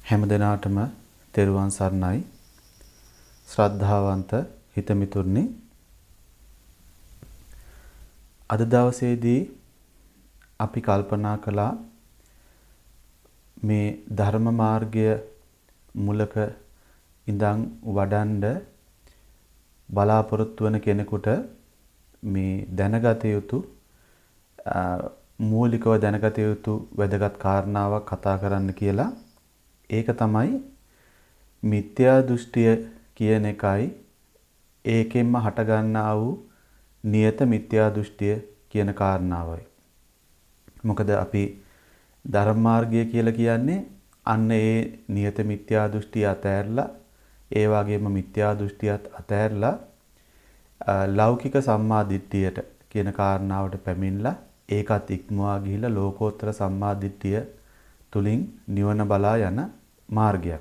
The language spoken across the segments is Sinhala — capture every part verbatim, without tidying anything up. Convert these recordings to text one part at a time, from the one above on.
හැම දිනාටම තෙරුවන් සරණයි. ශ්‍රද්ධාවන්ත හිතමිතුරනි, අද දවසේදී අපි කල්පනා කළා මේ ධර්ම මාර්ගය මුලක ඉඳන් වඩන්ඩ බලාපොරොත්තු වන කෙනෙකුට මේ දැනගත යුතු මූලිකව දැනගත යුතු වැදගත් කාරණාවක් කතා කරන්න කියලා. ඒක තමයි මිත්‍යා දෘෂ්ටිය කියන එකයි ඒකෙන්ම හටගන්නා වූ නියත මිත්‍යා දෘෂ්ටිය කියන කාරණාවයි. මොකද අපි ධර්ම මාර්ගය කියලා කියන්නේ අන්න ඒ නියත මිත්‍යා දෘෂ්ටිය අතෑරලා ඒ වගේම මිත්‍යා දෘෂ්ටියත් අතෑරලා ලෞකික සම්මා දිට්ඨියට කියන කාරණාවට පැමිණලා ඒකත් ඉක්මවා ගිහිලා ලෝකෝත්තර සම්මා දිට්ඨිය තුලින් නිවන බලා යන මාර්ගයක්.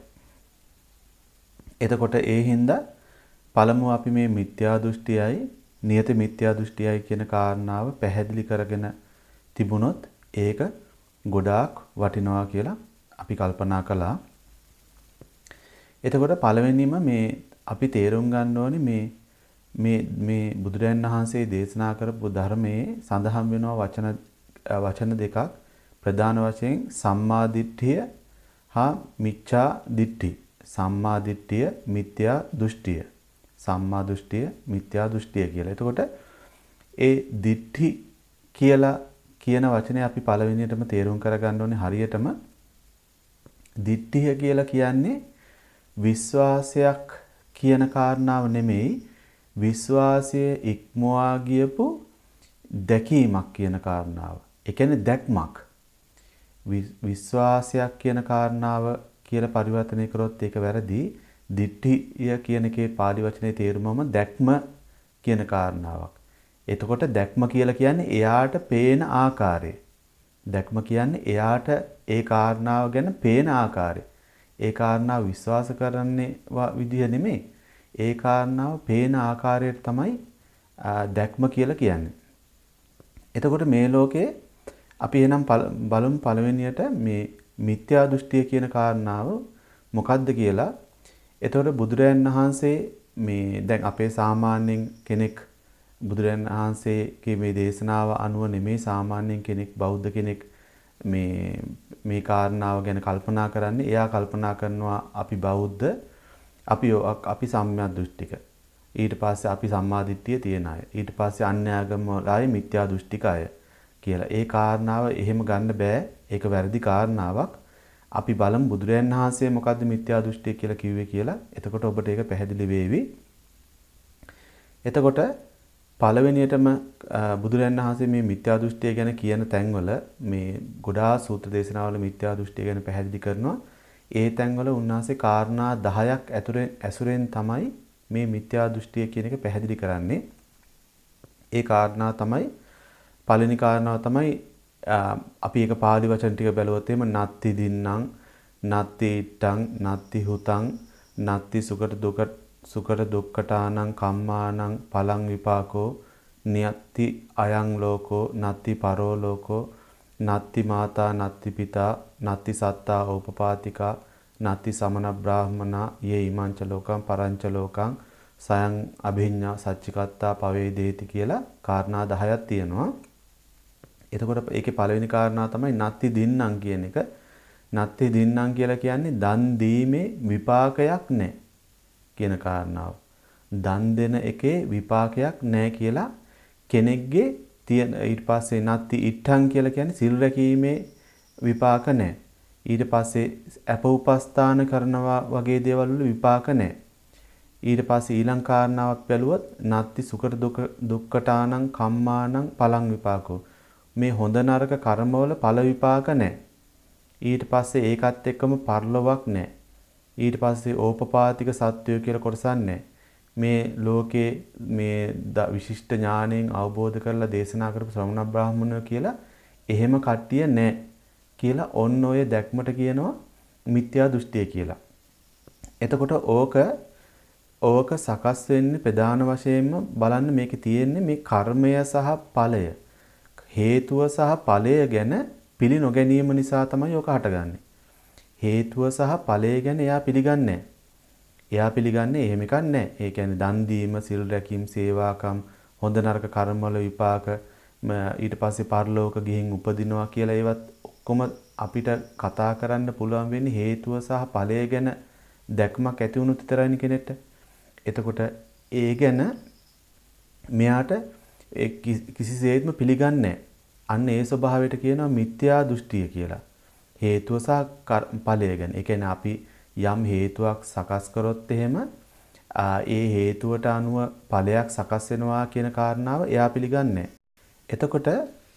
එතකොට ඒ හින්දා පළමුව අපි මේ මිත්‍යා දෘෂ්ටියයි නියත මිත්‍යා දෘෂ්ටියයි කියන කාරණාව පැහැදිලි කරගෙන තිබුණොත් ඒක ගොඩාක් වටිනවා කියලා අපි කල්පනා කළා. එතකොට පළවෙනිම මේ අපි තේරුම් ගන්න ඕනේ මේ මේ මේ බුදුරජාණන් වහන්සේ දේශනා කරපු ධර්මයේ සඳහන් වෙනවා වචන වචන දෙකක්. ප්‍රධාන වශයෙන් සම්මා දිට්ඨිය හා මිච්ඡා දිට්ඨි. සම්මා දිට්ඨිය මිත්‍යා දෘෂ්ටිය. සම්මා දෘෂ්ටිය මිත්‍යා දෘෂ්ටිය කියලා. එතකොට ඒ දිට්ඨි කියලා කියන වචනේ අපි පළවෙනියටම තේරුම් කරගන්න ඕනේ හරියටම. දිට්ඨිය කියලා කියන්නේ විශ්වාසයක් කියන කාරණාව නෙමෙයි, විශ්වාසය ඉක්මවා ගියපු දැකීමක් කියන කාරණාව. ඒ කියන්නේ දැක්මක්. විශ්වාසයක් කියන කාරණාව කියලා පරිවර්තනය කරොත් ඒක වැරදි. දිට්ඨිය කියන එකේ පාලි වචනේ තේරුමම දැක්ම කියන කාරණාවක්. එතකොට දැක්ම කියලා කියන්නේ එයාට පේන ආකාරය. දැක්ම කියන්නේ එයාට ඒ කාරණාව ගැන පේන ආකාරය. ඒ කාරණාව විශ්වාස කරන්නේ විදිය නෙමෙයි. ඒ කාරණාව පේන ආකාරයට තමයි දැක්ම කියලා කියන්නේ. එතකොට මේ ලෝකේ අපි එනම් බලමු පළවෙනියට මේ මිත්‍යා දෘෂ්ටිය කියන කාරණාව මොකක්ද කියලා. එතකොට බුදුරජාණන් වහන්සේ මේ දැන් අපේ සාමාන්‍යයෙන් කෙනෙක් බුදුරජාණන් වහන්සේගේ මේ දේශනාව අනුව නෙමේ සාමාන්‍යයෙන් කෙනෙක් බෞද්ධ කෙනෙක් මේ මේ කාරණාව ගැන කල්පනා කරන්නේ. එයා කල්පනා කරනවා අපි බෞද්ධ, අපි අපි සම්‍යක් දෘෂ්ටික. ඊට පස්සේ අපි සම්මාදිට්ඨිය තියන අය. ඊට පස්සේ අන්‍ය ආගම වල අය මිත්‍යා දෘෂ්ටික අය කියලා. ඒ කාරණාව එහෙම ගන්න බෑ. ඒක වැරදි කාරණාවක්. අපි බලමු බුදුරජාණන් වහන්සේ මොකද්ද මිත්‍යා දෘෂ්ටිය කියලා කිව්වේ කියලා. එතකොට ඔබට ඒක පැහැදිලි වේවි. එතකොට පළවෙනියටම බුදුරජාණන් වහන්සේ මේ මිත්‍යා දෘෂ්ටිය ගැන කියන තැන්වල මේ ගොඩාක් සූත්‍ර දේශනාවල මිත්‍යා දෘෂ්ටිය ගැන පැහැදිලි කරනවා. ඒ තැන්වල උන්වහන්සේ කාරණා දහයක් ඇතුරෙන් ඇසුරෙන් තමයි මේ මිත්‍යා දෘෂ්ටිය කියන එක පැහැදිලි කරන්නේ. ඒ කාරණා තමයි පළවෙනි කාරණාව තමයි අපි ඒක පාලි වචන ටික බැලුවොත් එimhe නත්ති දින්නම්, නත්ති ඉට්ටං, නත්ති හුතං, නත්ති සුකට දුක සුකට දුක්ඛටානං කම්මානං පලං විපාකෝ, නියත්ති අයං ලෝකෝ, නත්ති පරෝ ලෝකෝ, නත්ති මාතා නත්ති පිතා, නත්ති සත්තා ඕපපාතිකා, නත්ති සමන බ්‍රාහ්මනා යේ ඉමංච ලෝකං පරංච ලෝකං සයං අභිඤ්ඤා සච්චිකත්තා පවේදේති කියලා කාරණා දහයක් තියෙනවා. එතකොට ඒකේ පළවෙනි කාරණා තමයි නත්ති දින්නම් කියන එක. නත්ති දින්නම් කියලා කියන්නේ දන් දීමේ විපාකයක් නැහැ කියන කාරණාව. දන් දෙන එකේ විපාකයක් නැහැ කියලා කෙනෙක්ගේ තියෙන. ඊට පස්සේ නත්ති ඉට්ඨං කියලා කියන්නේ සිල් රැකීමේ විපාක නැහැ. ඊට පස්සේ අප උපස්ථාන කරනවා වගේ දේවල් වල විපාක නැහැ. ඊට පස්සේ ඊළඟ කාරණාවක් බැලුවොත් නත්ති සුකට දුක දුක්ඛටානං කම්මානං පලං විපාකෝ. මේ හොඳ නරක කර්මවල ඵල විපාක නැහැ. ඊට පස්සේ ඒකත් එක්කම පරලොවක් නැහැ. ඊට පස්සේ ඕපපාතික සත්වය කියලා කොටසක් නැහැ. මේ ලෝකේ මේ විශිෂ්ට ඥාණයෙන් අවබෝධ කරලා දේශනා කරපු ශ්‍රමණ බ්‍රාහ්මණයෝ කියලා එහෙම කට්ටිය නැහැ කියලා ඔන්න ඔය දැක්මට කියනවා මිත්‍යා දෘෂ්ටිය කියලා. එතකොට ඕක ඕක සකස් වෙන්නේ ප්‍රධාන වශයෙන්ම බලන්න මේකේ තියෙන්නේ මේ කර්මය සහ ඵලය. හේතුව සහ ඵලය ගැන පිළි නොගැනීම නිසා තමයි ඕක හටගන්නේ. හේතුව සහ ඵලය ගැන එයා පිළිගන්නේ නැහැ. එයා පිළිගන්නේ එහෙම එකක් නැහැ. ඒ කියන්නේ දන් දීම, සිල් රැකීම, සේවාකම්, හොඳ නරක කර්මවල විපාක, ඊට පස්සේ පරලෝක ගිහින් උපදිනවා කියලා ඒවත් ඔක්කොම අපිට කතා කරන්න පුළුවන් වෙන්නේ හේතුව සහ ඵලය ගැන දැක්මක් ඇති වුණොත් විතරයිනේ කෙනෙක්ට. එතකොට ඒ ගැන මෙයාට කිසිසේත්ම පිළිගන්නේ නැහැ. අන්න ඒ ස්වභාවයට කියනවා මිත්‍යා දෘෂ්ටිය කියලා. හේතුව සහ ඵලය ගැන. ඒ කියන්නේ අපි යම් හේතුවක් සකස් කරොත් එහෙම ඒ හේතුවට අනුව ඵලයක් සකස් වෙනවා කියන කාරණාව එයා පිළිගන්නේ. එතකොට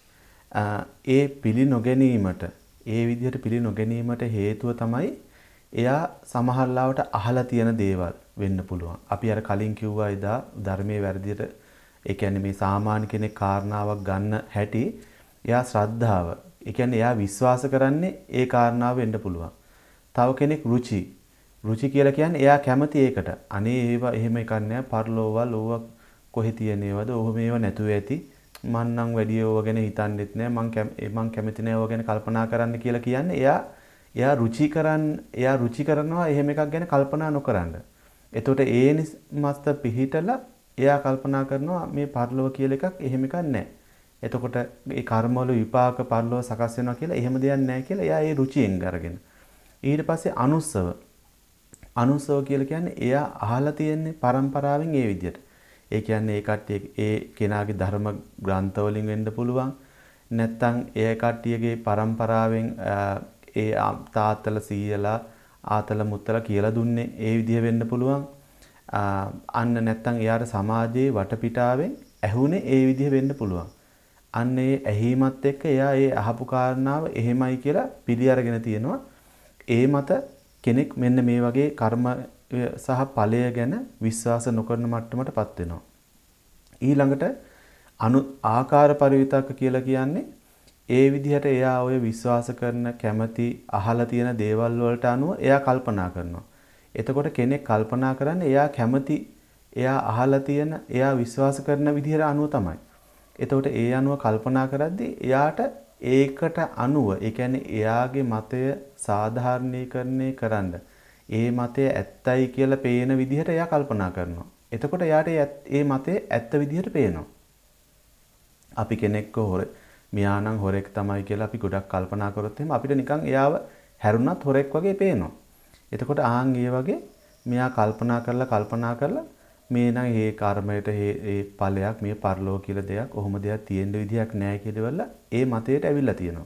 ඒ පිළි නොගැනීමට ඒ විදිහට පිළි නොගැනීමට හේතුව තමයි එයා සමහර ලාවට අහලා තියෙන දේවල් වෙන්න පුළුවන්. අපි අර කලින් කිව්වා එදා ධර්මයේ වැරදියට ඒ කියන්නේ මේ සාමාන්‍ය කෙනෙක් කාරණාවක් ගන්න හැටි එයා ශ්‍රද්ධාව. ඒ කියන්නේ එයා විශ්වාස කරන්නේ ඒ කාරණාව වෙන්න පුළුවන්. තව කෙනෙක් රුචි. රුචි කියලා කියන්නේ එයා කැමති ඒකට. අනේ ඒවා එහෙම එකක් නෑ. පරලෝවල් ඕවා කොහෙ තියෙනවද? ඔහොම ඒවා නැතුව ඇති. මං නම් වැඩි ඒවා ගැන හිතන්නෙත් නෑ. මං මං කැමති නෑ ඒවා ගැන කල්පනා කරන්න කියලා කියන්නේ එයා එයා රුචි කරන් එයා රුචි කරනවා එහෙම එකක් ගැන කල්පනා නොකරන්න. එතකොට ඒ මස්ත පිහිටලා එයා කල්පනා කරනවා මේ පරලෝව කියලා එකක් එහෙම එකක් නෑ. එතකොට ඒ කර්මවල විපාක පරලෝව සකස් වෙනවා කියලා එහෙම දෙයක් නෑ කියලා එයා ඒ රුචියෙන් අරගෙන. ඊට පස්සේ අනුස්සව. අනුස්සව කියලා කියන්නේ එයා අහලා තියෙන්නේ පරම්පරාවෙන් ඒ විදිහට. ඒ කියන්නේ ඒ කට්ටිය ඒ කෙනාගේ ධර්ම ග්‍රන්ථ වලින් වෙන්න පුළුවන්. නැත්තම් ඒ කට්ටියගේ පරම්පරාවෙන් ඒ තාත්තලා සීයලා ආතල මුත්තලා කියලා දුන්නේ ඒ විදිහ වෙන්න පුළුවන්. අන්න නැත්තම් එයාට සමාජයේ වටපිටාවෙන් ඇහුනේ ඒ විදිහ වෙන්න පුළුවන්. අන්න ඒ ඇහිමත් එක්ක එයා ඒ අහපු කාරණාව එහෙමයි කියලා පිළි අරගෙන තියෙනවා. ඒ මත කෙනෙක් මෙන්න මේ වගේ කර්ම සහ ඵලය ගැන විශ්වාස නොකරන මට්ටමටපත් වෙනවා. ඊළඟට අනු ආකාර පරිවිතක්ක කියලා කියන්නේ ඒ විදිහට එයා ඔය විශ්වාස කරන කැමැති අහලා තියෙන දේවල් වලට අනුව එයා කල්පනා කරනවා. එතකොට කෙනෙක් කල්පනා කරන්නේ එයා කැමැති එයා අහලා තියෙන එයා විශ්වාස කරන විදිහට අනුව තමයි. එතකොට ඒ අනුව කල්පනා කරද්දී එයාට ඒකට අනුව ඒ කියන්නේ එයාගේ මතය සාධාරණීකරණය කරන්න ඒ මතය ඇත්තයි කියලා පේන විදිහට එයා කල්පනා කරනවා. එතකොට එයාට ඒ මතය ඇත්ත විදිහට පේනවා. අපි කෙනෙක්ව හොර මෙයා නම් හොරෙක් තමයි කියලා අපි ගොඩක් කල්පනා කරොත් එහෙම අපිට නිකන් එයාව හැරුණත් හොරෙක් වගේ පේනවා. එතකොට ආන් ඒ වගේ මෙයා කල්පනා කරලා කල්පනා කරලා මේ නම් මේ කර්මයට මේ ඵලයක් මේ පරලෝ කියලා දෙයක් ඔහොම දෙයක් තියෙන්න විදියක් නැහැ කියලා ඒ මතයට ඇවිල්ලා තියෙනවා.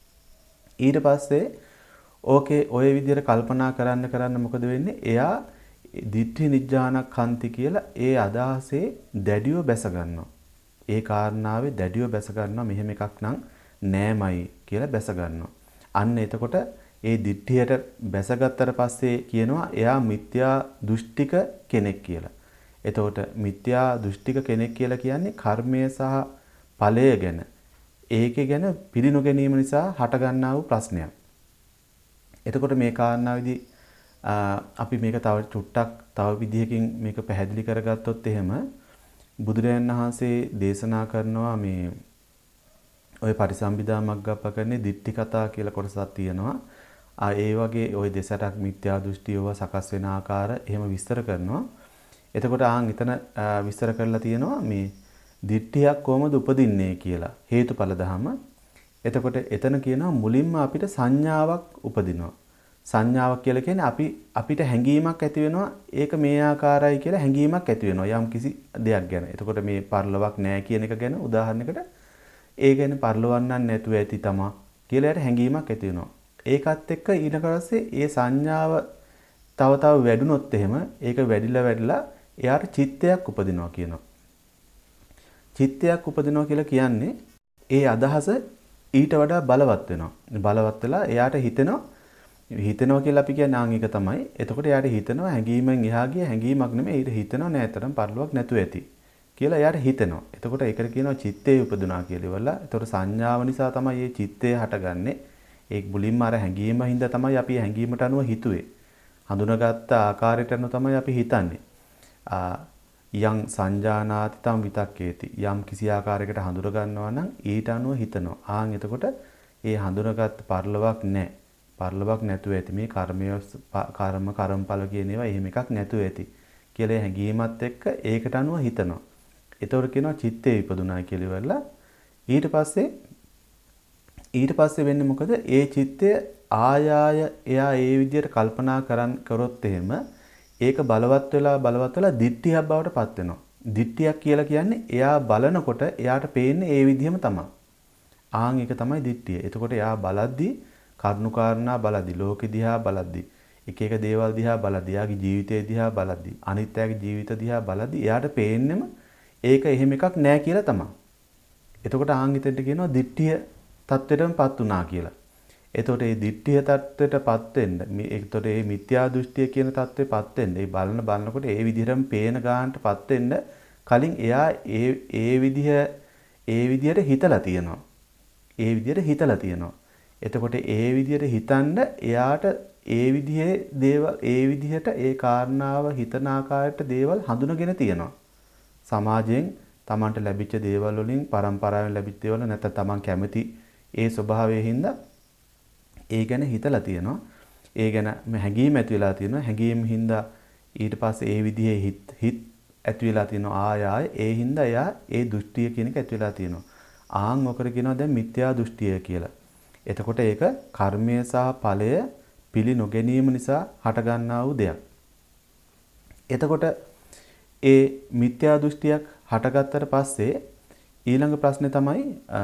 ඊට පස්සේ ඕකේ ඔය විදිහට කල්පනා කරන්න කරන්න මොකද වෙන්නේ? එයා දිට්ඨි නිජ්ජානක්ඛන්ති කියලා ඒ අදහසේ දැඩිව බැස ගන්නවා. ඒ කාරණාවේ දැඩිව බැස ගන්නවා මෙහෙම එකක් නම් නෑමයි කියලා බැස ගන්නවා. අන්න එතකොට ඒ දිට්ඨියට බැසගත්තට පස්සේ කියනවා එයා මිත්‍යා දෘෂ්ටික කෙනෙක් කියලා. එතකොට මිත්‍යා දෘෂ්ටික කෙනෙක් කියලා කියන්නේ කර්මය සහ ඵලය ගැන ඒකේ ගැන පිළිනොගැනීම නිසා හටගන්නා වූ ප්‍රශ්නයක්. එතකොට මේ කාරණාවේදී අපි මේක තව චුට්ටක් තව විදිහකින් මේක පැහැදිලි කරගත්තොත් එහෙම බුදුරජාණන් වහන්සේ දේශනා කරනවා මේ ඔය පරිසම්බිදා මග්ගප්පකරණේ දිට්ඨි කතා කියලා කොටසක් තියෙනවා. ආ ඒ වගේ ওই දෙසටක් මිත්‍යා දෘෂ්ටියව සකස් වෙන ආකාර එහෙම විස්තර කරනවා. එතකොට ආන් එතන විස්තර කරලා තියෙනවා මේ දිට්ඨියක් කොහොමද උපදින්නේ කියලා හේතුඵල ධම. එතකොට එතන කියනවා මුලින්ම අපිට සංඥාවක් උපදිනවා. සංඥාවක් කියලා කියන්නේ අපි අපිට හැඟීමක් ඇති වෙනවා ඒක මේ ආකාරයි කියලා හැඟීමක් ඇති වෙනවා යම් කිසි දෙයක් ගැන. එතකොට මේ පරලොවක් නැහැ කියන එක ගැන උදාහරණයකට ඒ කියන්නේ පරලොවන්නන් නැතුව ඇති තමා කියලා යට හැඟීමක් ඇති වෙනවා. ඒකත් එක්ක ඊට පස්සේ ඒ සංඥාව තව තව වැඩුණොත් එහෙම ඒක වැඩිලා වැඩිලා එයාට චිත්තයක් උපදිනවා කියනවා. චිත්තයක් උපදිනවා කියලා කියන්නේ ඒ අදහස ඊට වඩා බලවත් වෙනවා. බලවත් වෙලා එයාට හිතෙනවා හිතෙනවා කියලා අපි කියන්නේ ආන් එක තමයි. එතකොට එයාට හිතෙනවා හැඟීමෙන් එහා ගිය හැඟීමක් නෙමෙයි ඊට හිතෙනවා නෑතරම් පරිලෝක නැතුව ඇති කියලා එයාට හිතෙනවා. එතකොට ඒකට කියනවා චිත්තේ උපදිනවා කියලා ඉවරලා. එතකොට සංඥාව නිසා තමයි මේ චිත්තේ හටගන්නේ. ඒ මුලින්ම අර හැඟීම හින්දා තමයි අපි හැඟීමට අනුව හිතුවේ. හඳුනාගත්ත ආකාරයට අනුව තමයි අපි හිතන්නේ. යම් සංජානාති තම් විතක්කේති යම් කිසි ආකාරයකට හඳුනා ගන්නවා නම් ඊට අනුව හිතනවා. ආන් එතකොට ඒ හඳුනාගත් පරිලෝක නැහැ. පරලොවක් නැතුව ඇති. මේ කර්මය කර්ම කර්මඵල කියන ඒවා එහෙම එකක් නැතුව ඇති කියලා හැඟීමත් එක්ක ඒකට අනුව හිතනවා. ඒතකොට කියනවා චිත්තේ ඉපදුනා කියලා ඉවරලා ඊට පස්සේ ඊට පස්සේ වෙන්නේ මොකද? ඒ චිත්තය ආයාය එයා ඒ විදිහට කල්පනා කරන් කරොත් එහෙම ඒක බලවත් වෙලා බලවත් වෙලා දිට්ඨියක් බවට පත් වෙනවා. දිට්ඨියක් කියලා කියන්නේ එයා බලනකොට එයාට පේන්නේ ඒ විදිහම තමයි. ආන් ඒක තමයි දිට්ඨිය. එතකොට එයා බලද්දී කරුණාකාරණා බලද්දී ලෝකෙ දිහා බලද්දී එක එක දේවල් දිහා බලද්දී එයාගේ ජීවිතය දිහා බලද්දී අනිත් අයගේ ජීවිත දිහා බලද්දී එයාට පේන්නෙම ඒක එහෙම එකක් නෑ කියලා තමයි. එතකොට ආන් හිතෙන්ට කියනවා දිට්ඨිය තත්ත්වයටමපත් උනා කියලා. එතකොට මේ දිට්ඨිය තත්ත්වයටපත් වෙන්න මේ එතකොට මේ මිත්‍යා දෘෂ්ටිය කියන තත්ත්වෙපත් වෙන්න ඒ බලන බලනකොට ඒ විදිහටම පේන ගානටපත් වෙන්න කලින් එයා ඒ ඒ විදිහ ඒ විදිහට හිතලා තියෙනවා. ඒ විදිහට හිතලා තියෙනවා. එතකොට ඒ විදිහට හිතන්න එයාට ඒ විදිහේ දේවල් ඒ විදිහට ඒ කාරණාව හිතන ආකාරයට දේවල් හඳුනගෙන තියෙනවා. සමාජයෙන් Tamanට ලැබිච්ච දේවල් වලින් පරම්පරාවෙන් ලැබිච්ච දේවල් නැත්නම් Taman කැමති ඒ ස්වභාවයෙන් හින්දා ඒ ගැන හිතලා තියෙනවා. ඒ ගැන හැඟීම් ඇති වෙලා තියෙනවා. හැඟීම් හින්දා ඊට පස්සේ ඒ විදිහේ හිත හිත ඇති වෙලා තියෙනවා. ආය ආය ඒ හින්දා එයා ඒ දෘෂ්ටිය කියන එක ඇති වෙලා තියෙනවා. ආන් ඔකට කියනවා දැන් මිත්‍යා දෘෂ්ටිය කියලා. එතකොට ඒක කර්මය සහ ඵලය පිළි නොගැනීම නිසා හටගන්නා වූ දෙයක්. එතකොට ඒ මිත්‍යා දෘෂ්ටියක් හටගත්තට පස්සේ ඊළඟ ප්‍රශ්නේ තමයි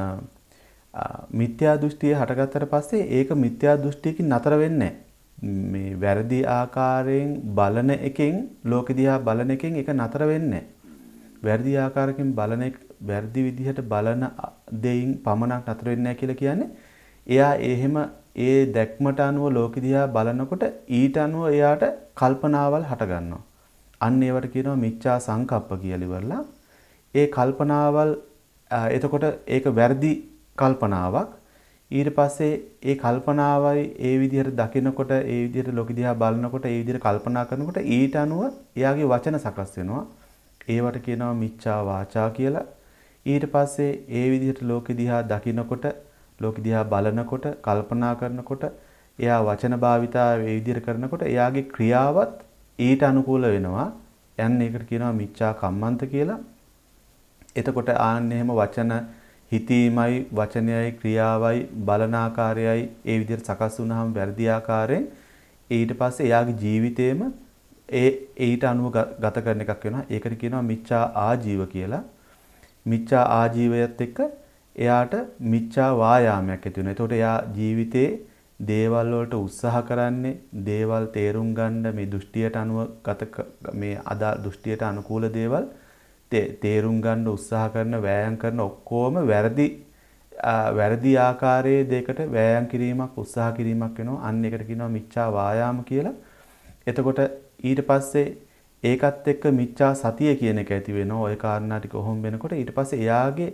මිත්‍යා දෘෂ්ටිය හටගත්තට පස්සේ ඒක මිත්‍යා දෘෂ්ටියකින් නතර වෙන්නේ මේ වැරදි ආකාරයෙන් බලන එකෙන් ලෝක දිහා බලන එකෙන් ඒක නතර වෙන්නේ වැරදි ආකාරයකින් බලන එක වැරදි විදිහට බලන දෙයින් පමණක් නතර වෙන්නේ නැහැ කියලා කියන්නේ එයා එහෙම ඒ දැක්මට අනුව ලෝක දිහා බලනකොට ඊට අනුව එයාට කල්පනාවල් හට ගන්නවා. අන්න ඒවට කියනවා මිච්ඡා සංකප්ප කියලා ඉවරලා. ඒ කල්පනාවල් එතකොට ඒක වැරදි කල්පනාවක්. ඊට පස්සේ ඒ කල්පනාවයි ඒ විදිහට දකිනකොට ඒ විදිහට ලෝක දිහා බලනකොට ඒ විදිහට කල්පනා කරනකොට ඊට අනුව එයාගේ වචන සකස් වෙනවා. ඒවට කියනවා මිච්ඡා වාචා කියලා. ඊට පස්සේ ඒ විදිහට ලෝක දිහා දකිනකොට ලෝක දිහා බලනකොට කල්පනා කරනකොට එයා වචන භාවිතා ඒ විදිහට කරනකොට එයාගේ ක්‍රියාවත් ඊට අනුකූල වෙනවා. යන්නේ ඒකට කියනවා මිච්ඡා කම්මන්ත කියලා. එතකොට ආන්න එහෙම වචන හිතීමයි වචනයයි ක්‍රියාවයි බලන ආකාරයයි ඒ විදිහට සකස් වුණාම වැරදි ආකාරයෙන් ඊට පස්සේ එයාගේ ජීවිතේම ඒ ඊට අනුව ගත කරන එකක් වෙනවා. ඒකට කියනවා මිච්ඡා ආජීව කියලා. මිච්ඡා ආජීවයත් එක්ක එයාට මිච්ඡා වායාමයක් ඇති වෙනවා. එතකොට එයා ජීවිතේ දේවල් වලට උත්සාහ කරන්නේ දේවල් තේරුම් ගන්න මේ දෘෂ්ටියට අනුව ගත මේ අදා දෘෂ්ටියට අනුකූල දේවල් තේරුම් ගන්න උත්සාහ කරන වෑයම් කරන ඔක්කොම වැරදි වැරදි ආකාරයේ දෙයකට වෑයම් කිරීමක් උත්සාහ කිරීමක් වෙනවා. අන්න ඒකට කියනවා මිච්ඡා වායාම කියලා. එතකොට ඊට පස්සේ ඒකත් එක්ක මිච්ඡා සතිය කියන එක ඇති වෙනවා. ওই කාරණා ටික කොහොම වෙනකොට ඊට පස්සේ එයාගේ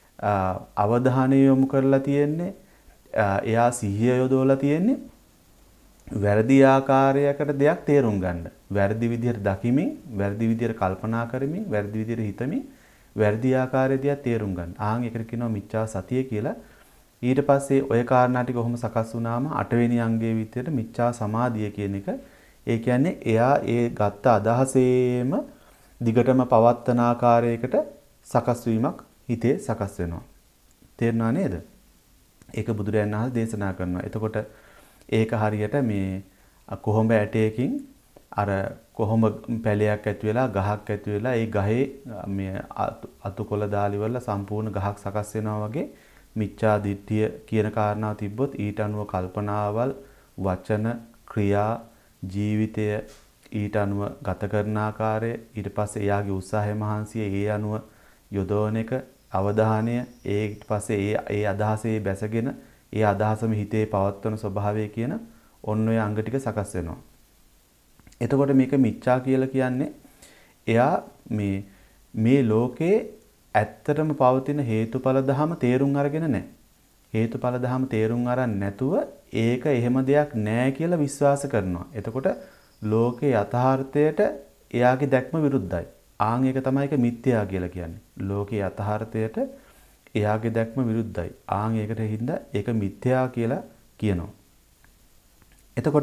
අවධානය යොමු කරලා තියෙන්නේ එයා සිහිය යොදවලා තියෙන්නේ වැරදි ආකාරයකට දෙයක් තේරුම් ගන්න. වැරදි විදිහට දකිමින්, වැරදි විදිහට කල්පනා කරමින්, වැරදි විදිහට හිතමින්, වැරදි ආකාරයේ දෙයක් තේරුම් ගන්න. ආන් ඒකට කියනවා මිච්ඡා සතිය කියලා. ඊට පස්සේ ওই කාරණා ටික කොහොම සකස් වුණාම අටවෙනි අංගයේ විදිහට මිච්ඡා සමාධිය කියන එක. ඒ කියන්නේ එයා ඒ ගත්ත අදහසේම දිගටම පවත්තන ආකාරයකට සකස් වීමක් හිතේ සකස් වෙනවා. තේරුණා නේද? ඒක බුදුරජාණන් වහන්සේ දේශනා කරනවා. එතකොට ඒක හරියට මේ කොහොඹ ඇටයකින් අර කොහොඹ පැලයක් ඇති වෙලා ගහක් ඇති වෙලා ඒ ගහේ මේ අතුකොළ දාලිවල සම්පූර්ණ ගහක් සකස් වෙනවා වගේ මිච්ඡා දිට්ඨිය කියන කාරණාව තිබ්බොත් ඊට අනුව කල්පනාවල් වචන ක්‍රියා ජීවිතය ඊට අනුව ගත කරන ආකාරය ඊට පස්සේ එයාගේ උත්සාහය මහන්සිය ඒ අනුව යොදවන එක අවධානය ඒ ඊට පස්සේ ඒ ඒ අදහසේ බැසගෙන ඒ අදහසම හිතේ පවත්වන ස්වභාවය කියන ඔන්න ඔය අංග ටික සකස් වෙනවා. එතකොට මේක මිච්ඡා කියලා කියන්නේ එයා මේ මේ ලෝකේ ඇත්තටම පවතින හේතුඵල ධම තේරුම් අරගෙන නැහැ. හේතුඵල ධම තේරුම් අරන් නැතුව ඒක එහෙම දෙයක් නැහැ කියලා විශ්වාස කරනවා. එතකොට ලෝකේ යථාර්ථයට එයාගේ දැක්ම විරුද්ධයි. ආන් ඒක තමයි ඒක මිත්‍යා කියලා කියන්නේ. ලෝකේ යථාර්ථයට එයාගේ දැක්ම විරුද්ධයි. ආන් ඒකට හින්දා ඒක මිත්‍යා කියලා කියනවා. එතකොට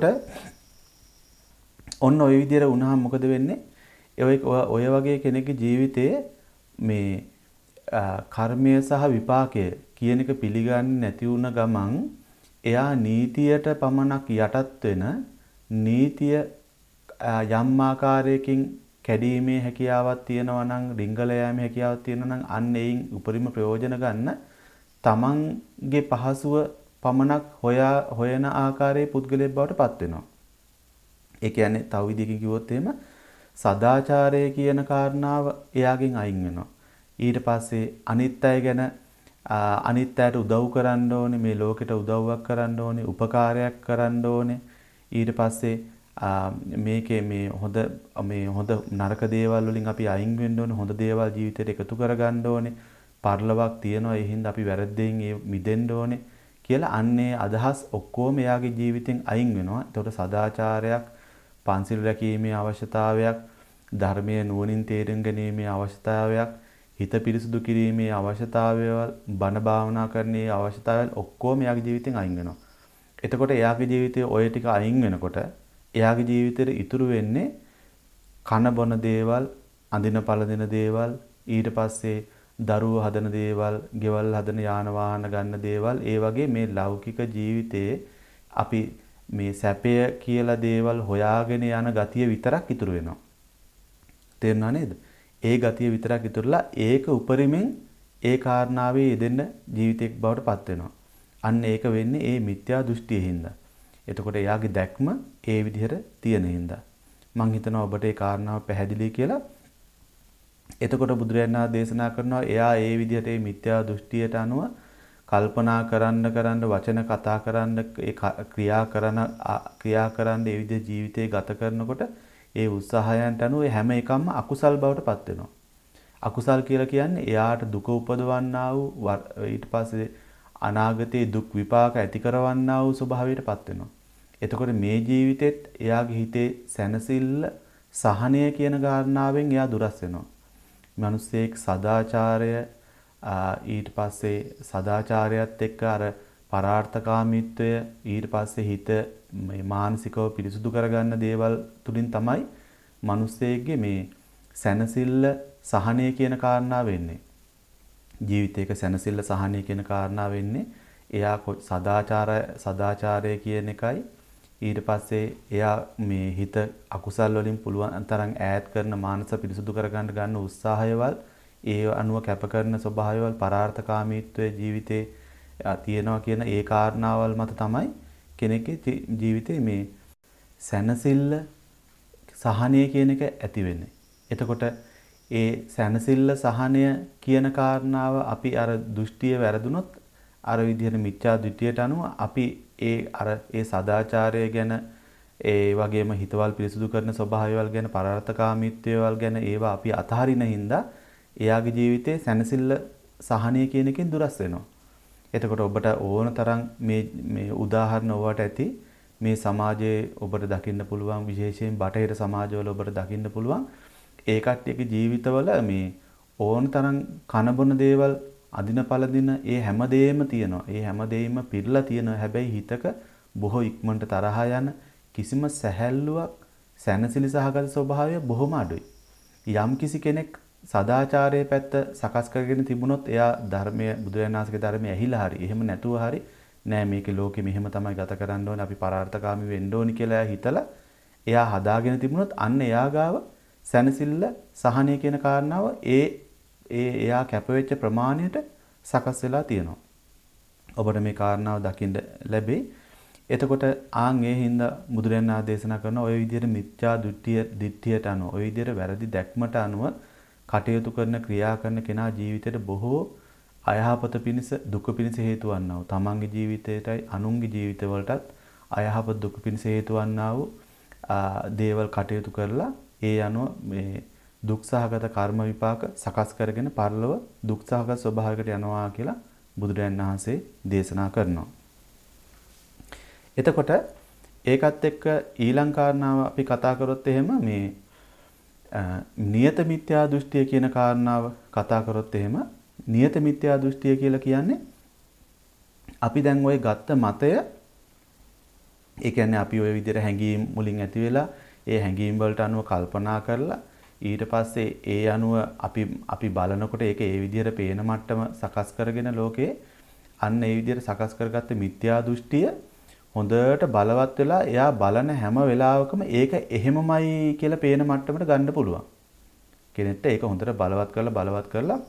ඔන්න ওই විදිහට වුණාම මොකද වෙන්නේ? ඔය ඔය වගේ කෙනෙක්ගේ ජීවිතයේ මේ කර්මය සහ විපාකය කියන එක පිළිගන්නේ නැති වුණ ගමන් එයා නීතියට පමණක් යටත් වෙන නීතිය යම් ආකාරයකින් කැඩීමේ හැකියාවක් තියෙනවා නම් රිංගල යෑමේ හැකියාවක් තියෙනවා නම් අන්න ඒයින් උපරිම ප්‍රයෝජන ගන්න තමන්ගේ පහසුව පමණක් හොයා හොයන ආකාරයේ පුද්ගලයෙක් බවට පත් වෙනවා. ඒ කියන්නේ තව විදිහකින් කිව්වොත් එහෙම සදාචාරය කියන කාරණාව එයාගෙන් අයින් වෙනවා. ඊට පස්සේ අනිත් අය ගැන අනිත් අයට උදව් කරන්න ඕනේ, මේ ලෝකෙට උදව්වක් කරන්න ඕනේ, උපකාරයක් කරන්න ඕනේ. ඊට පස්සේ මේකේ මේ හොඳ මේ හොඳ නරක දේවල් වලින් අපි අයින් වෙන්න ඕනේ, හොඳ දේවල් ජීවිතේට එකතු කරගන්න ඕනේ. පරලොවක් තියෙනවා, ඒ හින්දා අපි වැරද්දෙන් මිදෙන්න ඕනේ කියලා අන්නේ අදහස් ඔක්කොම එයාගේ ජීවිතෙන් අයින් වෙනවා. ඒතකොට සදාචාරයක්, පන්සිල් රැකීමේ අවශ්‍යතාවයක්, ධර්මයේ නුවණින් තේරුම් ගැනීමේ අවශ්‍යතාවයක්, හිත පිරිසුදු කිරීමේ අවශ්‍යතාවයවල්, බණ භාවනා කරන්නේ අවශ්‍යතාවයල් ඔක්කොම එයාගේ ජීවිතෙන් අයින් වෙනවා. එතකොට එයාගේ ජීවිතයේ ඔය ටික අයින් වෙනකොට එයාගේ ජීවිතේට ඉතුරු වෙන්නේ කන බොන දේවල්, අඳින පළඳින දේවල්, ඊට පස්සේ දරුවෝ හදන දේවල්, ගෙවල් හදන යාන වාහන ගන්න දේවල්, ඒ වගේ මේ ලෞකික ජීවිතයේ අපි මේ සැපය කියලා දේවල් හොයාගෙන යන ගතිය විතරක් ඉතුරු වෙනවා. තේරුණා නේද? ඒ ගතිය විතරක් ඉතුරුලා ඒක උපරිමෙන් ඒ කාරණාවේ යෙදෙන්න ජීවිතයක් බවට පත් වෙනවා. අන්න ඒක වෙන්නේ ඒ මිත්‍යා දෘෂ්ටියේ හින්දා. එතකොට එයාගේ දැක්ම ඒ විදිහට තියෙන හින්දා. මම හිතනවා ඔබට ඒ කාරණාව පැහැදිලි කියලා. එතකොට බුදුරජාණන් වහන්සේ දේශනා කරනවා එයා ඒ විදිහට මේ මිත්‍යා දෘෂ්ටියට අනුව කල්පනා කරන්න කරන්න වචන කතා කරන්න ඒ ක්‍රියා කරන ක්‍රියා කරන්න ඒ විදිහ ජීවිතේ ගත කරනකොට ඒ උත්සාහයන්ට අනුව හැම එකක්ම අකුසල් බවට පත් වෙනවා. අකුසල් කියලා කියන්නේ එයාට දුක උපදවන්නා වූ ඊට පස්සේ අනාගතයේ දුක් විපාක ඇති කරවන්නා වූ ස්වභාවයට පත් වෙනවා. එතකොට මේ ජීවිතෙත් එයාගේ හිතේ සැනසෙල්ල සහනය කියන කාරණාවෙන් එයා දුරස් වෙනවා. මිනිස්සෙක් සදාචාරය ඊට පස්සේ සදාචාරයත් එක්ක අර පරාර්ථකාමීත්වය ඊට පස්සේ හිත මේ මානසිකව පිරිසුදු කරගන්න දේවල් තුලින් තමයි මිනිස්සෙගේ මේ සැනසෙල්ල සහනය කියන කාරණා වෙන්නේ. ජීවිතයක සැනසෙල්ල සහනය කියන කාරණා වෙන්නේ එයා සදාචාර සදාචාරය කියන එකයි ඊට පස්සේ එයා මේ හිත අකුසල් වලින් පුළුවන් තරම් ඈත් කරන මානස පිරිසුදු කරගන්න ගන්න උත්සාහයවල් ඒ අනුව කැප කරන ස්වභාවයවල් පරාර්ථකාමීත්වයේ ජීවිතේ තියෙනවා කියන ඒ කාරණාවල් මත තමයි කෙනෙක්ගේ ජීවිතේ මේ සැනසෙල්ල සහනය කියන එක ඇති වෙන්නේ. එතකොට ඒ සැනසෙල්ල සහනය කියන කාරණාව අපි අර දෘෂ්ටිය වැරදුනොත් අර විදිහට මිත්‍යා දෘෂ්ටියට අනුව අපි ඒ අර ඒ සදාචාරය ගැන ඒ වගේම හිතවල් පිරිසුදු කරන ස්වභාවයවල් ගැන පරාර්ථකාමීත්වයවල් ගැන ඒවා අපි අතහරින හින්දා එයාගේ ජීවිතේ සැනසෙල්ල සහනය කියන එකෙන් දුරස් වෙනවා. එතකොට ඔබට ඕන තරම් මේ මේ උදාහරණ ඔබට ඇති මේ සමාජයේ ඔබට දකින්න පුළුවන් විශේෂයෙන් බටහිර සමාජවල ඔබට දකින්න පුළුවන් ඒ කට්ටියගේ ජීවිතවල මේ ඕන තරම් කන බොන දේවල් අදින පළදින ඒ හැමදේම තියෙනවා. ඒ හැමදේම පිරලා තියෙනවා. හැබැයි හිතක බොහෝ ඉක්මනට තරහ යන කිසිම සැහැල්ලුවක් සැනසිලි සහගත ස්වභාවය බොහොම අඩුයි. යම් කිසි කෙනෙක් සදාචාරයේ පැත්ත සකස් කරගෙන තිබුණොත් එයා ධර්මයේ බුදුරජාණන් වහන්සේගේ ධර්මයේ ඇහිලා හරි එහෙම නැතුව හරි නෑ මේකේ ලෝකෙ මෙහෙම තමයි ගත කරන්න ඕනේ අපි පරාර්ථකාමී වෙන්න ඕනි කියලා හිතලා එයා හදාගෙන තිබුණොත් අන්න එයා ගාව සැනසෙල්ල සහනය කියන කාරණාව ඒ ඒ එයා කැපවෙච්ච ප්‍රමාණයට සකස් වෙලා තියෙනවා. ඔබට මේ කාරණාව දකින්න ලැබෙයි. එතකොට ආන් ඒ හින්දා බුදුරජාණන් වහන්සේ දේශනා කරන ඔය විදිහට මිත්‍යා දෘෂ්ටිය දිට්ඨියට අනුව ඔය විදිහට වැරදි දැක්මට අනුව කටයුතු කරන ක්‍රියා කරන කෙනා ජීවිතේට බොහෝ අයහපත පිණිස දුක පිණිස හේතු වන්නා වූ තමන්ගේ ජීවිතයටයි අනුන්ගේ ජීවිතවලටත් අයහපත දුක පිණිස හේතු වන්නා වූ දේවල් කටයුතු කරලා ඒ අනුව මේ දුක් සහගත කර්ම විපාක සකස් කරගෙන පරලොව දුක් සහගත ස්වභාවයකට යනවා කියලා බුදුරජාණන් වහන්සේ දේශනා කරනවා. එතකොට ඒකත් එක්ක ඊළඟ කාරණාව අපි කතා කරොත් එහෙම මේ නියත මිත්‍යා දෘෂ්ටිය කියන කාරණාව කතා කරොත් එහෙම නියත මිත්‍යා දෘෂ්ටිය කියලා කියන්නේ අපි දැන් ওই ගත්ත මතය ඒ කියන්නේ අපි ওই විදිහට හැඟීම් මුලින් ඇති වෙලා ඒ හැඟීම් වලට අනුව කල්පනා කරලා ඊට පස්සේ ඒ අනුව අපි අපි බලනකොට ඒක ඒ විදිහට පේන මට්ටම සකස් කරගෙන ලෝකේ අන්න ඒ විදිහට සකස් කරගත්ත මිත්‍යා දෘෂ්ටිය හොඳට බලවත් වෙලා එයා බලන හැම වෙලාවකම ඒක එහෙමමයි කියලා පේන මට්ටමට ගන්න පුළුවන්. කෙනෙක්ට ඒක හොඳට බලවත් කරලා බලවත් කරලා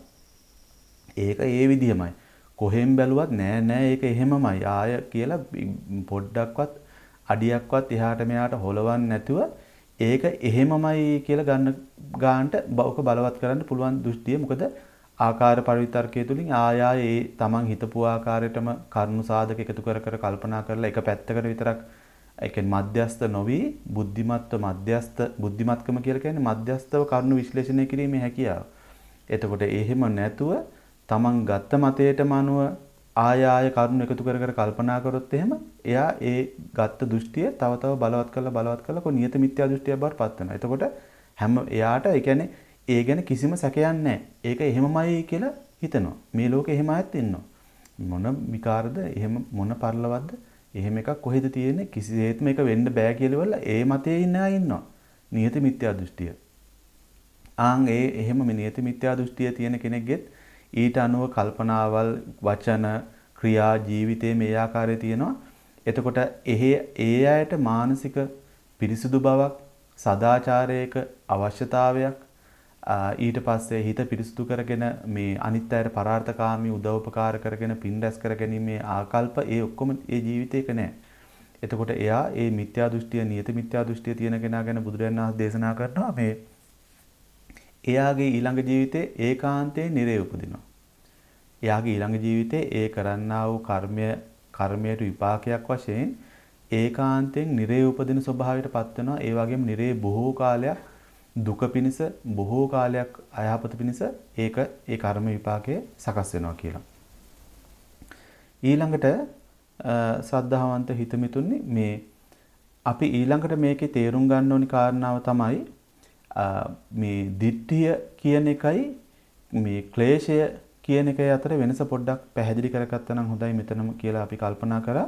ඒක ඒ විදිහමයි. කොහෙන් බැලුවත් නෑ නෑ ඒක එහෙමමයි ආය කියලා පොඩ්ඩක්වත් අඩියක්වත් එහාට මෙහාට හොලවන්නේ නැතුව ඒක එහෙමමයි කියලා ගන්න ගන්නට බවක බලවත් කරන්න පුළුවන් දෘෂ්ටිය. මොකද ආකාර පරිවිතර්කයේ තුලින් ආය ආය ඒ තමන් හිතපු ආකාරයටම කර්ණු සාධක එකතු කර කර කල්පනා කරලා එක පැත්තකට විතරක් ඒ කියන්නේ මධ්‍යස්ත නොවි බුද්ධිමත්ව මධ්‍යස්ත බුද්ධිමත්කම කියලා කියන්නේ මධ්‍යස්තව කර්ණු විශ්ලේෂණය කිරීමේ හැකියාව. එතකොට එහෙම නැතුව තමන් ගත්ත මතයටම අනුව ආය ආය කරුණු එකතු කර කර කල්පනා කරොත් එහෙම එයා ඒ ගත්ත දෘෂ්ටිය තව තව බලවත් කරලා බලවත් කරලා කො නියත මිත්‍යා දෘෂ්ටියක් බවට පත් වෙනවා. එතකොට හැම එයාට ඒ කියන්නේ ඒ ගැන කිසිම සැකයක් නැහැ. ඒක එහෙමමයි කියලා හිතනවා. මේ ලෝකේ එහෙම අයත් ඉන්නවා. මොන විකාරද එහෙම මොන පරිලවද්ද එහෙම එකක් කොහෙද තියෙන්නේ කිසිසේත්ම ඒක වෙන්න බෑ කියලා වල ඒ මතයේ ඉන්න අය ඉන්නවා. නියත මිත්‍යා දෘෂ්ටිය. ආන් ඒ එහෙම නියත මිත්‍යා දෘෂ්ටිය තියෙන කෙනෙක්ගෙත් ඊට අනුව කල්පනාවල් වචන ක්‍රියා ජීවිතයේ මේ ආකාරයේ තියෙනවා. එතකොට එහි ඒ අයට මානසික පිරිසිදු බවක් සදාචාරයක අවශ්‍යතාවයක් ඊට පස්සේ හිත පිරිසිදු කරගෙන මේ අනිත් අයට පරාර්ථකාමී උදව්පකාර කරගෙන පින් රැස් කරගැනීමේ ආකල්ප ඒ ඔක්කොම ඒ ජීවිතේක නැහැ. එතකොට එයා ඒ මිත්‍යා දෘෂ්ටිය නියත මිත්‍යා දෘෂ්ටිය තියෙන කෙනා ගැන බුදුරජාණන් වහන්සේ දේශනා කරනවා මේ එයාගේ ඊළඟ ජීවිතේ ඒකාන්තයෙන් නිරේ උපදිනවා. එයාගේ ඊළඟ ජීවිතේ ඒ කරන්නා වූ කර්මය කර්මයට විපාකයක් වශයෙන් ඒකාන්තයෙන් නිරේ උපදින ස්වභාවයට පත් වෙනවා. ඒ වගේම නිරේ බොහෝ කාලයක් දුක පිණිස බොහෝ කාලයක් අයහපත පිණිස ඒක ඒ කර්ම විපාකයේ සකස් වෙනවා කියලා. ඊළඟට ශ්‍රද්ධාවන්ත හිතමිතුනි මේ අපි ඊළඟට මේකේ තේරුම් ගන්න ඕනි කාරණාව තමයි මේ දිට්ඨිය කියන එකයි මේ ක්ලේශය කියන එකයි අතර වෙනස පොඩ්ඩක් පැහැදිලි කරගත්තා නම් හොඳයි මෙතනම කියලා අපි කල්පනා කරා.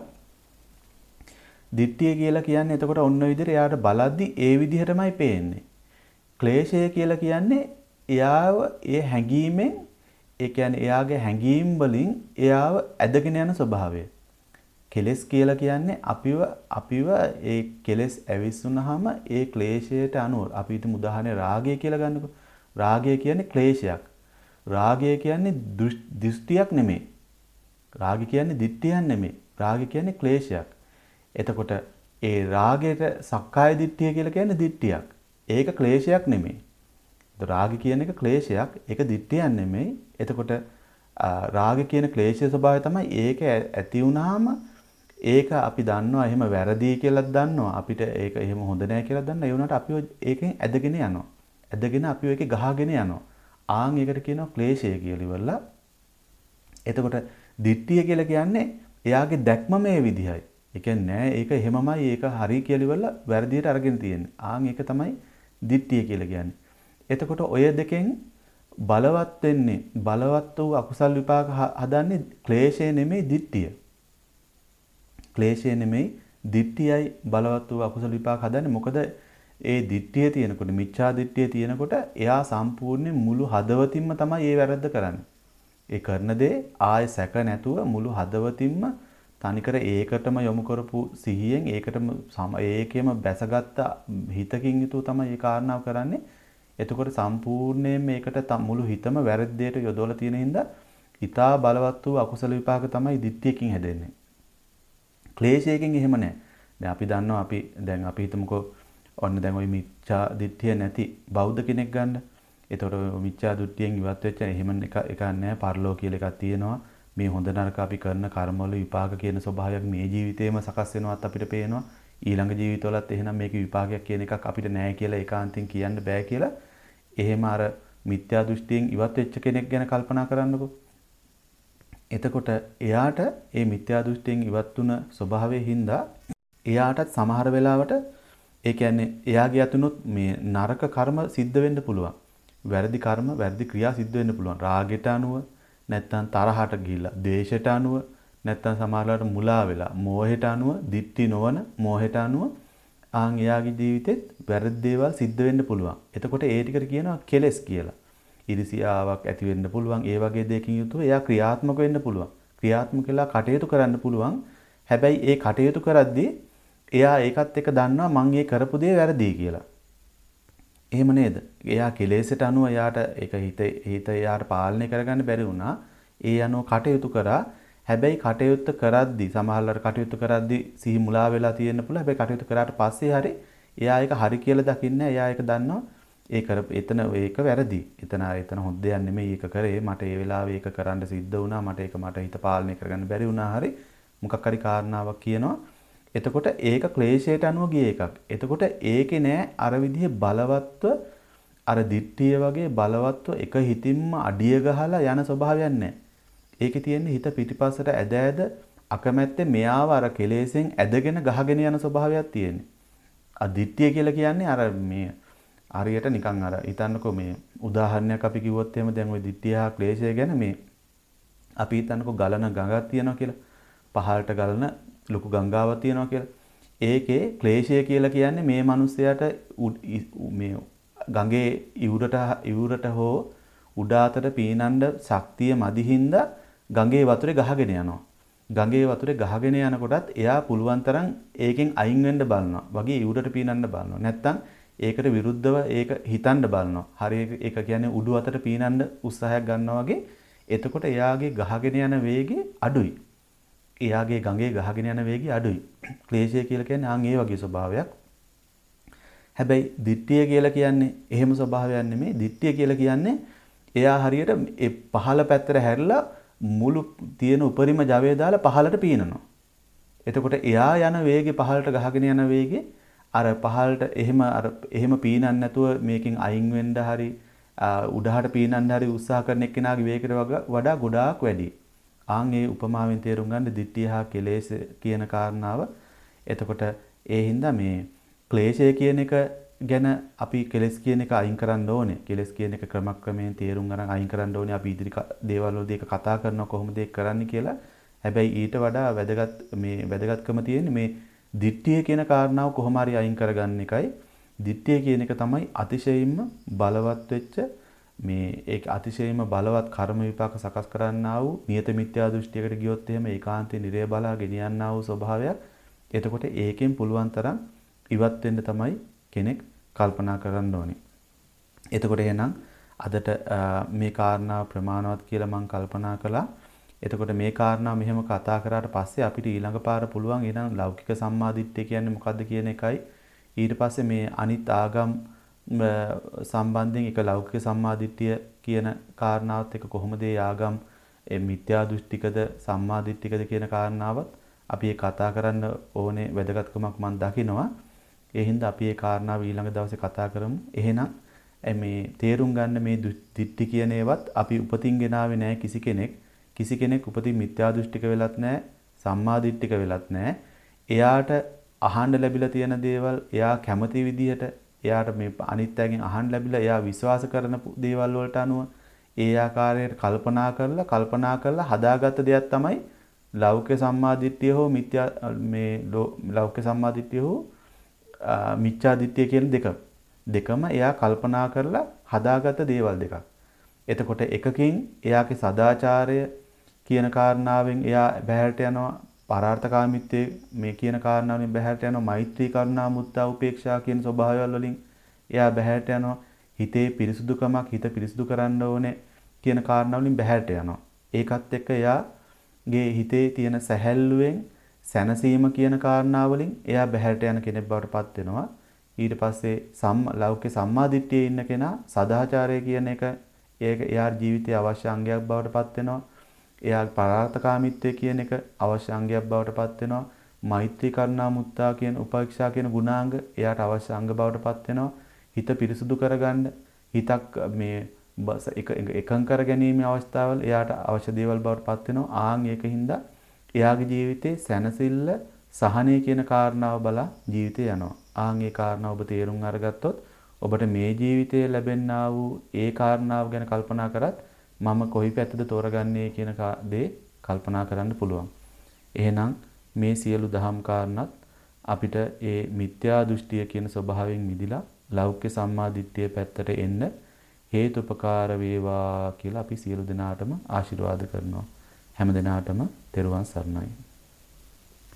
දිට්ඨිය කියලා කියන්නේ එතකොට ඔන්න ඔය විදිහට එයාට බලද්දි ඒ විදිහටමයි පේන්නේ. ක්ලේශය කියලා කියන්නේ එයාව ඒ හැඟීමෙන් ඒ කියන්නේ එයාගේ හැඟීම් වලින් එයාව ඇදගෙන යන ස්වභාවය. කෙලෙස් කියලා කියන්නේ අපිව අපිව ඒ කෙලෙස් ඇවිස්සුනහම ඒ ක්ලේශයට අනුව අපි හිතමු උදාහරණේ රාගය කියලා ගන්නකො. රාගය කියන්නේ ක්ලේශයක්. රාගය කියන්නේ දෘෂ්ටියක් නෙමෙයි. රාගය කියන්නේ දිට්ඨියක් නෙමෙයි. රාගය කියන්නේ ක්ලේශයක්. එතකොට ඒ රාගයට සක්කාය දිට්ඨිය කියලා කියන්නේ දිට්ඨියක්. ඒක ක්ලේශයක් නෙමෙයි. රාගය කියන එක ක්ලේශයක්. ඒක දිට්ඨියක් නෙමෙයි. එතකොට රාගය කියන ක්ලේශයේ ස්වභාවය තමයි ඒක ඇති වුනහම ඒක අපි දන්නවා එහෙම වැරදි කියලාත් දන්නවා. අපිට ඒක එහෙම හොඳ නැහැ කියලා දන්නවා. ඒ වුණාට අපි ඒකෙන් ඇදගෙන යනවා. ඇදගෙන අපි ඒකේ ගහගෙන යනවා. ආන් ඒකට කියනවා ක්ලේශය කියලා ඉවරලා. එතකොට දිට්ඨිය කියලා කියන්නේ එයාගේ දැක්ම මේ විදිහයි. ඒ කියන්නේ නෑ ඒක එහෙමමයි ඒක හරි කියලා ඉවරලා වැරදියට අරගෙන තියෙන්නේ. ආන් ඒක තමයි දිට්ඨිය කියලා කියන්නේ. එතකොට ඔය දෙකෙන් බලවත් වෙන්නේ බලවත් වූ අකුසල් විපාක හදන්නේ ක්ලේශය නෙමෙයි දිට්ඨිය. ක්ලේශය නෙමෙයි දිට්ඨියයි බලවත් වූ අකුසල විපාක හදන්නේ. මොකද ඒ දිට්ඨිය තියෙනකොට මිච්ඡා දිට්ඨිය තියෙනකොට එයා සම්පූර්ණයෙන් මුළු හදවතින්ම තමයි ඒ වැරද්ද කරන්නේ. ඒ කරන දේ ආය සැක නැතුව මුළු හදවතින්ම තනිකර ඒකටම යොමු කරපු සිහියෙන් ඒකටම ඒකෙම බැසගත්ත හිතකින් යුතුව තමයි ඒ කාරණාව කරන්නේ. එතකොට සම්පූර්ණයෙන් මේකට මුළු හිතම වැරද්දේට යොදවලා තියෙන හින්දා ඊටා බලවත් වූ අකුසල විපාක තමයි දිට්ඨියකින් හැදෙන්නේ. ක්ලේශයකින් එහෙම නැහැ. දැන් අපි දන්නවා අපි දැන් අපි හිතමුකෝ ඔන්න දැන් ওই මිච්ඡා දිට්ඨිය නැති බෞද්ධ කෙනෙක් ගන්න. එතකොට මිච්ඡා දෘෂ්ටියෙන් ඉවත් වෙච්ච එහෙම එක එකක් නැහැ. පරලෝ කියලා එකක් තියෙනවා. මේ හොඳ නරක අපි කරන කර්මවල විපාක කියන ස්වභාවයක් මේ ජීවිතේම සකස් වෙනවත් අපිට පේනවා. ඊළඟ ජීවිතවලත් එහෙනම් මේකේ විපාකයක් කියන එකක් අපිට නැහැ කියලා ඒකාන්තයෙන් කියන්න බෑ කියලා. එහෙම අර මිත්‍යා දෘෂ්ටියෙන් ඉවත් වෙච්ච කෙනෙක් ගැන කල්පනා කරන්නකෝ. එතකොට එයාට මේ මිත්‍යා දෘෂ්ටියෙන් ඉවත් වුණ ස්වභාවයෙන් හින්දා එයාටත් සමහර වෙලාවට ඒ කියන්නේ එයාගේ අතුනොත් මේ නරක කර්ම සිද්ධ වෙන්න පුළුවන්. වැරදි කර්ම, වැරදි ක්‍රියා සිද්ධ වෙන්න පුළුවන්. රාගයට අනුව, නැත්නම් තරහට ගිහිල්ලා, ද්වේෂයට අනුව, නැත්තම් සමහරවිට මුලා වෙලා මෝහයට අනුව, දික්ටි නොවන මෝහයට අනුව ආන් එයාගේ ජීවිතෙත් වැරදි දේවල් සිද්ධ වෙන්න පුළුවන්. එතකොට ඒ ටිකට කියනවා කෙලෙස් කියලා. ඉරිසියාවක් ඇති වෙන්න පුළුවන්. ඒ වගේ දෙයකින් යුතුව එයා ක්‍රියාත්මක වෙන්න පුළුවන්. ක්‍රියාත්මක වෙලා කටයුතු කරන්න පුළුවන්. හැබැයි ඒ කටයුතු කරද්දී එයා ඒකත් එක්ක දන්නවා මං ඒ කරපු දේ වැරදි කියලා. එහෙම නේද? එයා කෙලෙසට අනුව එයාට ඒක හිත හිත එයාට පාලනය කරගන්න බැරි වුණා. ඒ අනුව කටයුතු කරා. හැබැයි කටයුත්ත කරද්දී සමහරවල් කටයුතු කරද්දී සිහි මුලා වෙලා තියෙන්න පුළුවන්. හැබැයි කටයුතු කරාට පස්සේ හරි එයා ඒක හරි කියලා දකින්නේ. එයා ඒක දන්නවා. ඒ කර එතන ඒක වැරදි. එතන එතන හොඳ දෙයක් නෙමෙයි ඒක කරේ. මට ඒ වෙලාවේ ඒක කරන්න සිද්ධ වුණා. මට ඒක මට හිත පාලනය කරගන්න බැරි වුණා. හරි මොකක් හරි කාරණාවක් කියනවා. එතකොට ඒක ක්ලේශයට අනුව ගිය එකක්. එතකොට ඒකේ නෑ අර විදිහේ බලවත්ව අර දිට්ඨිය වගේ බලවත්ව එක හිතින්ම අඩිය ගහලා යන ස්වභාවයක් නෑ. ඒකේ තියෙන්නේ හිත පිටිපස්සට ඇද ඇද අකමැත්තේ මෙයාව අර කෙලෙසෙන් ඇදගෙන ගහගෙන යන ස්වභාවයක් තියෙන්නේ. අ දිට්ඨිය කියලා කියන්නේ අර මේ හරියට නිකන් අර හිතන්නකෝ මේ උදාහරණයක් අපි කිව්වොත් එහෙම දැන් ওই දිට්ඨිය හා ක්ලේශය ගැන මේ අපි හිතන්නකෝ ගලන ගඟක් තියෙනවා කියලා. පහළට ගලන ලොකු ගංගාවක් තියෙනවා කියලා. ඒකේ ක්ලේශය කියලා කියන්නේ මේ මිනිස්සයාට මේ ගඟේ ඉවුරට ඉවුරට හෝ උඩ අතට පීනන්න ශක්තිය මදි හින්දා ගඟේ වතුරේ ගහගෙන යනවා. ගඟේ වතුරේ ගහගෙන යනකොටත් එයා පුළුවන් තරම් ඒකෙන් අයින් වෙන්න බලනවා. වගේ ඉවුරට පීනන්න බලනවා. නැත්තම් ඒකට විරුද්ධව ඒක හිතන්න බලනවා. හරි ඒක කියන්නේ උඩු අතට පීනන්න උත්සාහයක් ගන්නවා වගේ. එතකොට එයාගේ ගහගෙන යන වේගය අඩුයි. එයාගේ ගඟේ ගහගෙන යන වේගය අඩුයි. ක්ලේශය කියලා කියන්නේ ආන් ඒ වගේ ස්වභාවයක්. හැබැයි දිට්ඨිය කියලා කියන්නේ එහෙම ස්වභාවයක් නෙමෙයි. දිට්ඨිය කියලා කියන්නේ එයා හරියට ඒ පහළ පැත්තට හැරිලා මුළු තියෙන උපරිම ජවය දාලා පහළට පීනනවා. එතකොට එයා යන වේගෙ පහළට ගහගෙන යන වේගෙ අර පහළට එහෙම අර එහෙම පීනන්නේ නැතුව මේකෙන් අයින් වෙන්න හරි උඩහට පීනන්න හරි උත්සාහ කරන එක්කෙනාගේ වේගයට වඩා ගොඩාක් වැඩි. ආන් ඒ උපමාවෙන් තේරුම් ගන්න දිට්ඨිය හා කෙලෙස් කියන කාරණාව. එතකොට ඒ හින්දා මේ ක්ලේශය කියන එක ගැන අපි කෙලෙස් කියන එක අයින් කරන්න ඕනේ. කෙලෙස් කියන එක ක්‍රමක්‍රමයෙන් තේරුම් ගන්න අයින් කරන්න ඕනේ. අපි ඉදිරි දේවල් වලදී ඒක කතා කරනවා කොහොමද ඒක කරන්නේ කියලා. හැබැයි ඊට වඩා වැදගත් මේ වැදගත්කම තියෙන්නේ මේ දිට්ඨිය කියන කාරණාව කොහොම හරි අයින් කරගන්න එකයි. දිට්ඨිය කියන එක තමයි අතිශයින්ම බලවත් වෙච්ච මේ ඒක අතිශයින්ම බලවත් කර්ම විපාක සකස් කරන්නා වූ නියත මිත්‍යා දෘෂ්ටියකට ගියොත් එහෙම ඒකාන්තේ නිරය බලා ගෙනියන්නා වූ ස්වභාවයක්. එතකොට ඒකෙන් පුළුවන් තරම් ඉවත් වෙන්න තමයි කෙනෙක් කල්පනා කරන්න ඕනේ. එතකොට එහෙනම් අදට මේ කාරණාව ප්‍රමාණවත් කියලා මම කල්පනා කළා. එතකොට මේ කාරණාව මෙහෙම කතා කරාට පස්සේ අපිට ඊළඟ පාර පුළුවන් එහෙනම් ලෞකික සම්මාදිට්ඨිය කියන්නේ මොකද්ද කියන එකයි ඊට පස්සේ මේ අනිත් ආගම් සම්බන්ධයෙන් එක ලෞකික සම්මාදිට්ඨිය කියන කාරණාවත් එක්ක කොහොමද ඒ ආගම් මිත්‍යා දෘෂ්ටිකද සම්මාදිට්ඨිකද කියන කාරණාවත් අපි ඒ කතා කරන්න ඕනේ වැදගත්කමක් මම දකිනවා. ඒ හින්දා අපි මේ කාරණාව ඊළඟ දවසේ කතා කරමු. එහෙනම් මේ තේරුම් ගන්න මේ දිට්ඨි කියන ඒවත් අපි උපතින් ගෙනාවේ නැහැ කිසි කෙනෙක්. කිසි කෙනෙක් උපතින් මිත්‍යා දෘෂ්ටික වෙලත් නැහැ, සම්මා දිට්ඨික වෙලත් නැහැ. එයාට අහන්න ලැබිලා තියෙන දේවල් එයා කැමති විදිහට එයාට මේ අනිත් අයගෙන් අහන්න ලැබිලා එයා විශ්වාස කරන දේවල් වලට අනුව ඒ ආකාරයට කල්පනා කරලා කල්පනා කරලා හදාගත්ත දෙයක් තමයි ලෞකික සම්මාදිට්ඨිය හෝ මිත්‍යා මේ ලෞකික සම්මාදිට්ඨිය හෝ මිච්ඡා දිට්ඨිය කියන දෙක. දෙකම එයා කල්පනා කරලා හදාගත්ත දේවල් දෙකක්. එතකොට එකකින් එයාගේ සදාචාරය කියන කාරණාවෙන් එයා බහැරට යනවා පරාර්ථකාමීත්වයේ මේ කියන කාරණාවෙන් බහැරට යනවා මෛත්‍රී කරුණා මුත්තා උපේක්ෂා කියන ස්වභාවයල් වලින් එයා බහැරට යනවා හිතේ පිරිසුදුකමක් හිත පිරිසුදු කරන්න ඕනේ කියන කාරණාවලින් බහැරට යනවා. ඒකත් එක්ක එයාගේ හිතේ තියෙන සැහැල්ලුවෙන් සැනසීම කියන කාරණාවලින් එයා බහැරට යන කෙනෙක් බවට පත් වෙනවා. ඊට පස්සේ සම් ලෞකික සම්මාදිට්ඨියේ ඉන්න කෙනා සදාචාරය කියන එක ඒක එයා ජීවිතයේ අවශ්‍ය අංගයක් බවට පත් වෙනවා. එයා පරාර්ථකාමීත්වය කියන එක අවශ්‍ය අංගයක් බවට පත් වෙනවා. මෛත්‍රී කරුණා මුත්තා කියන උපේක්ෂා කියන ගුණාංග එයාට අවශ්‍ය අංග බවට පත් වෙනවා. හිත පිරිසුදු කරගන්න හිතක් මේ එක එකං කර ගැනීමේ අවස්ථාවල එයාට අවශ්‍ය දේවල් බවට පත් වෙනවා. ආන් ඒකින්ද එයාගේ ජීවිතේ සැනසෙල්ල සහනය කියන කාරණාව බලා ජීවිතේ යනවා. ආන් ඒ කාරණාව ඔබ තේරුම් අරගත්තොත් ඔබට මේ ජීවිතයේ ලැබෙනා වූ ඒ කාරණාව ගැන කල්පනා කරත් මම කොයි පැත්තද තෝරගන්නේ කියන දේ කල්පනා කරන්න පුළුවන්. එහෙනම් මේ සියලු දහම් කාරණත් අපිට ඒ මිත්‍යා දෘෂ්ටිය කියන ස්වභාවයෙන් මිදිලා ලෞකික සම්මාදිට්ඨිය පැත්තට එන්න හේතුපකාර වේවා කියලා අපි සියලු දෙනාටම ආශිර්වාද කරනවා. හැම දිනාටම තෙරුවන් සරණයි.